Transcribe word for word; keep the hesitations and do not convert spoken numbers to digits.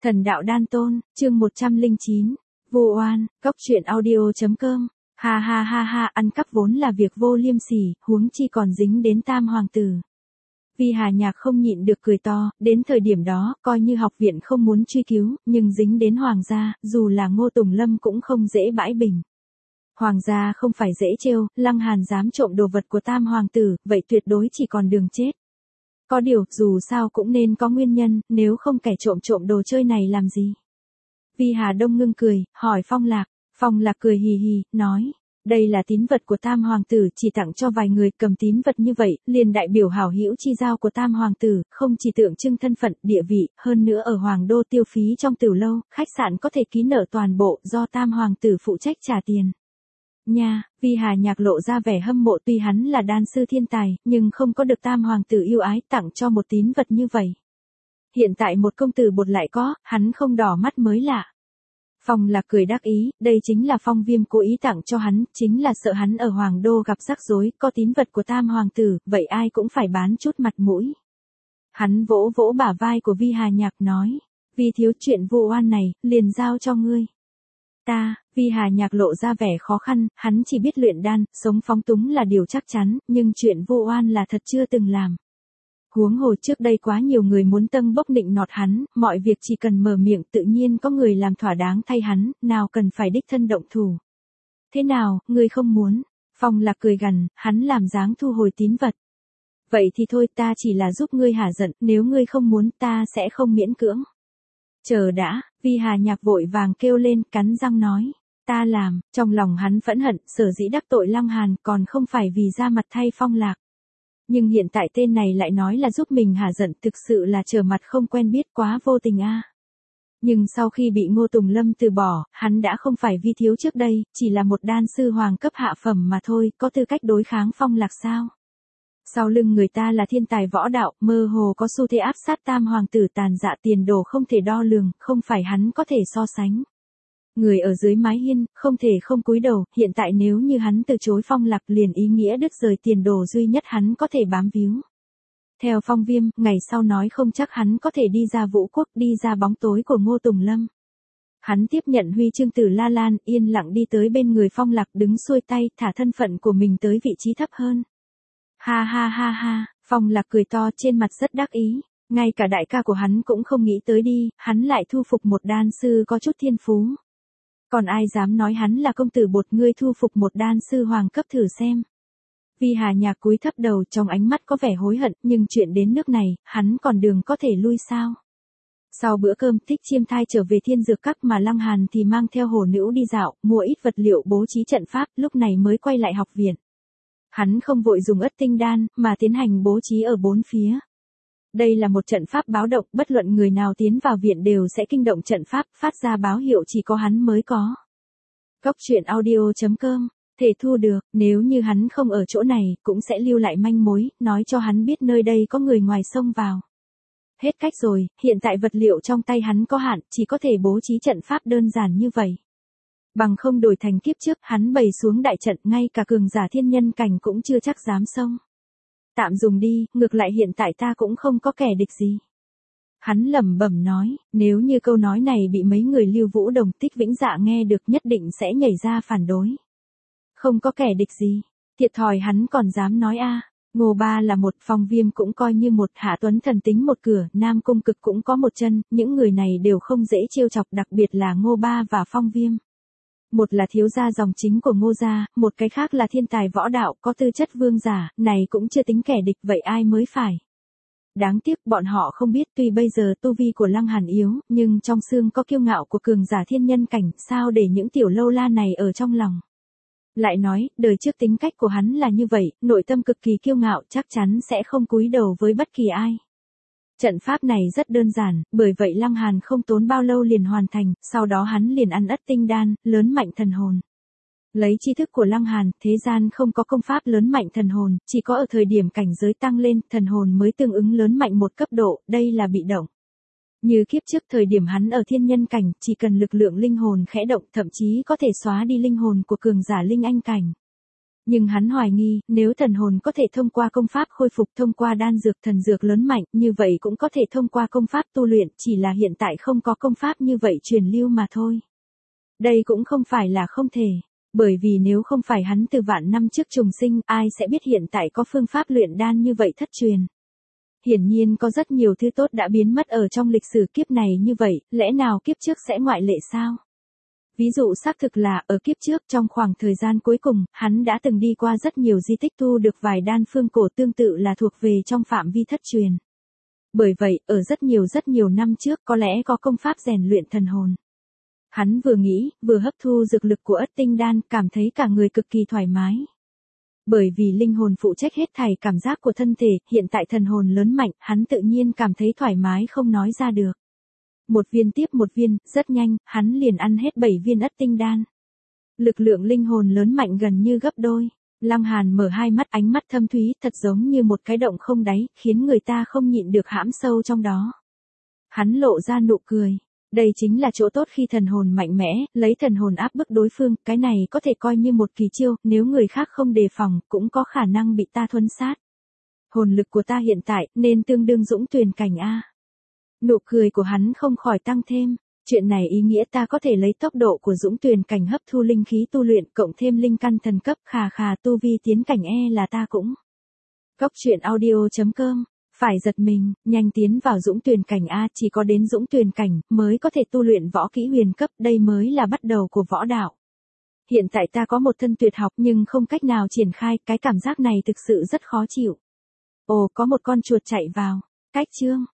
Thần đạo đan tôn, chương một trăm lẻ chín. Vu oan, góc truyện audio.com. Ha ha ha ha, ăn cắp vốn là việc vô liêm sỉ, huống chi còn dính đến tam hoàng tử. Vi Hà Nhạc không nhịn được cười to, đến thời điểm đó, coi như học viện không muốn truy cứu, nhưng dính đến hoàng gia, dù là Ngô Tùng Lâm cũng không dễ bãi bình. Hoàng gia không phải dễ trêu, Lăng Hàn dám trộm đồ vật của tam hoàng tử, vậy tuyệt đối chỉ còn đường chết. Có điều, dù sao cũng nên có nguyên nhân, nếu không kẻ trộm trộm đồ chơi này làm gì. Vi Hà Đông ngưng cười, hỏi Phong Lạc. Phong Lạc cười hì hì, nói, đây là tín vật của tam hoàng tử, chỉ tặng cho vài người. Cầm tín vật như vậy, liền đại biểu hảo hữu chi giao của tam hoàng tử, không chỉ tượng trưng thân phận, địa vị, hơn nữa ở hoàng đô tiêu phí trong tiểu lâu, khách sạn có thể ký nợ toàn bộ, do tam hoàng tử phụ trách trả tiền. Nha, Vi Hà Nhạc lộ ra vẻ hâm mộ, tuy hắn là đan sư thiên tài, nhưng không có được tam hoàng tử yêu ái tặng cho một tín vật như vậy. Hiện tại một công tử bột lại có, hắn không đỏ mắt mới lạ. Phong Lạc cười đắc ý, đây chính là Phong Viêm cố ý tặng cho hắn, chính là sợ hắn ở hoàng đô gặp rắc rối, có tín vật của tam hoàng tử, vậy ai cũng phải bán chút mặt mũi. Hắn vỗ vỗ bả vai của Vi Hà Nhạc nói, vì thiếu chuyện vu oan này, liền giao cho ngươi. Ta, Vi Hà Nhạc lộ ra vẻ khó khăn, hắn chỉ biết luyện đan, sống phóng túng là điều chắc chắn, nhưng chuyện vu oan là thật chưa từng làm. Huống hồ trước đây quá nhiều người muốn tâng bốc nịnh nọt hắn, mọi việc chỉ cần mở miệng tự nhiên có người làm thỏa đáng thay hắn, nào cần phải đích thân động thủ. Thế nào, ngươi không muốn? Phong Lạc cười gằn, hắn làm dáng thu hồi tín vật. Vậy thì thôi, ta chỉ là giúp ngươi hả giận, nếu ngươi không muốn ta sẽ không miễn cưỡng. Chờ đã, Vi Hà Nhạc vội vàng kêu lên, cắn răng nói, ta làm. Trong lòng hắn phẫn hận, sở dĩ đắc tội Lăng Hàn còn không phải vì ra mặt thay Phong Lạc. Nhưng hiện tại tên này lại nói là giúp mình hả giận, thực sự là trở mặt không quen biết, quá vô tình a. Nhưng sau khi bị Ngô Tùng Lâm từ bỏ, hắn đã không phải Vi thiếu trước đây, chỉ là một đan sư hoàng cấp hạ phẩm mà thôi, có tư cách đối kháng Phong Lạc sao? Sau lưng người ta là thiên tài võ đạo, mơ hồ có xu thế áp sát tam hoàng tử, tàn dạ tiền đồ không thể đo lường, không phải hắn có thể so sánh. Người ở dưới mái hiên, không thể không cúi đầu, hiện tại nếu như hắn từ chối Phong Lạc liền ý nghĩa đứt rời tiền đồ duy nhất hắn có thể bám víu. Theo Phong Viêm, ngày sau nói không chắc hắn có thể đi ra vũ quốc, đi ra bóng tối của Ngô Tùng Lâm. Hắn tiếp nhận huy chương từ La Lan, yên lặng đi tới bên người Phong Lạc, đứng xuôi tay, thả thân phận của mình tới vị trí thấp hơn. Ha ha ha ha, Phong Lạc cười to, trên mặt rất đắc ý. Ngay cả đại ca của hắn cũng không nghĩ tới đi, hắn lại thu phục một đan sư có chút thiên phú. Còn ai dám nói hắn là công tử bột, ngươi thu phục một đan sư hoàng cấp thử xem. Vi Hà Nhạc cúi thấp đầu, trong ánh mắt có vẻ hối hận, nhưng chuyện đến nước này, hắn còn đường có thể lui sao? Sau bữa cơm, Thích Chiêm Thai trở về Thiên Dược Các mà Lăng Hàn thì mang theo Hồ Nữ đi dạo, mua ít vật liệu bố trí trận pháp, lúc này mới quay lại học viện. Hắn không vội dùng ất tinh đan, mà tiến hành bố trí ở bốn phía. Đây là một trận pháp báo động, bất luận người nào tiến vào viện đều sẽ kinh động trận pháp, phát ra báo hiệu chỉ có hắn mới có. Góc truyện audio.com, thể thu được, nếu như hắn không ở chỗ này, cũng sẽ lưu lại manh mối, nói cho hắn biết nơi đây có người ngoài xông vào. Hết cách rồi, hiện tại vật liệu trong tay hắn có hạn, chỉ có thể bố trí trận pháp đơn giản như vậy. Bằng không đổi thành kiếp trước, hắn bày xuống đại trận, ngay cả cường giả thiên nhân cảnh cũng chưa chắc dám xông. Tạm dùng đi, ngược lại hiện tại ta cũng không có kẻ địch gì. Hắn lẩm bẩm nói, nếu như câu nói này bị mấy người Lưu Vũ Đồng, Tích Vĩnh Dạ nghe được nhất định sẽ nhảy ra phản đối. Không có kẻ địch gì, thiệt thòi hắn còn dám nói a. Ngô Ba là một, Phong Viêm cũng coi như một, Hạ Tuấn Thần tính một cửa, Nam Cung Cực cũng có một chân, những người này đều không dễ trêu chọc, đặc biệt là Ngô Ba và Phong Viêm. Một là thiếu gia dòng chính của Ngô gia, một cái khác là thiên tài võ đạo, có tư chất vương giả, này cũng chưa tính kẻ địch, vậy ai mới phải. Đáng tiếc bọn họ không biết, tuy bây giờ tu vi của Lăng Hàn yếu, nhưng trong xương có kiêu ngạo của cường giả thiên nhân cảnh, sao để những tiểu lâu la này ở trong lòng. Lại nói, đời trước tính cách của hắn là như vậy, nội tâm cực kỳ kiêu ngạo, chắc chắn sẽ không cúi đầu với bất kỳ ai. Trận pháp này rất đơn giản, bởi vậy Lăng Hàn không tốn bao lâu liền hoàn thành, sau đó hắn liền ăn ất tinh đan, lớn mạnh thần hồn. Lấy tri thức của Lăng Hàn, thế gian không có công pháp lớn mạnh thần hồn, chỉ có ở thời điểm cảnh giới tăng lên, thần hồn mới tương ứng lớn mạnh một cấp độ, đây là bị động. Như kiếp trước thời điểm hắn ở thiên nhân cảnh, chỉ cần lực lượng linh hồn khẽ động, thậm chí có thể xóa đi linh hồn của cường giả linh anh cảnh. Nhưng hắn hoài nghi, nếu thần hồn có thể thông qua công pháp khôi phục, thông qua đan dược thần dược lớn mạnh, như vậy cũng có thể thông qua công pháp tu luyện, chỉ là hiện tại không có công pháp như vậy truyền lưu mà thôi. Đây cũng không phải là không thể, bởi vì nếu không phải hắn từ vạn năm trước trùng sinh, ai sẽ biết hiện tại có phương pháp luyện đan như vậy thất truyền. Hiển nhiên có rất nhiều thứ tốt đã biến mất ở trong lịch sử kiếp này như vậy, lẽ nào kiếp trước sẽ ngoại lệ sao? Ví dụ xác thực là, ở kiếp trước trong khoảng thời gian cuối cùng, hắn đã từng đi qua rất nhiều di tích thu được vài đan phương cổ tương tự là thuộc về trong phạm vi thất truyền. Bởi vậy, ở rất nhiều rất nhiều năm trước có lẽ có công pháp rèn luyện thần hồn. Hắn vừa nghĩ, vừa hấp thu dược lực của ất tinh đan, cảm thấy cả người cực kỳ thoải mái. Bởi vì linh hồn phụ trách hết thảy cảm giác của thân thể, hiện tại thần hồn lớn mạnh, hắn tự nhiên cảm thấy thoải mái không nói ra được. Một viên tiếp một viên, rất nhanh, hắn liền ăn hết bảy viên ất tinh đan. Lực lượng linh hồn lớn mạnh gần như gấp đôi. Lăng Hàn mở hai mắt, ánh mắt thâm thúy, thật giống như một cái động không đáy, khiến người ta không nhịn được hãm sâu trong đó. Hắn lộ ra nụ cười. Đây chính là chỗ tốt khi thần hồn mạnh mẽ, lấy thần hồn áp bức đối phương, cái này có thể coi như một kỳ chiêu, nếu người khác không đề phòng, cũng có khả năng bị ta thuấn sát. Hồn lực của ta hiện tại, nên tương đương dũng tuyền cảnh A. Nụ cười của hắn không khỏi tăng thêm, chuyện này ý nghĩa ta có thể lấy tốc độ của dũng tuyền cảnh hấp thu linh khí tu luyện, cộng thêm linh căn thần cấp, khà khà tu vi tiến cảnh e là ta cũng. Cốc truyện audio chấm com. Phải giật mình, nhanh tiến vào dũng tuyền cảnh A, chỉ có đến dũng tuyền cảnh, mới có thể tu luyện võ kỹ huyền cấp, đây mới là bắt đầu của võ đạo. Hiện tại ta có một thân tuyệt học nhưng không cách nào triển khai, cái cảm giác này thực sự rất khó chịu. Ồ, có một con chuột chạy vào, cách chương.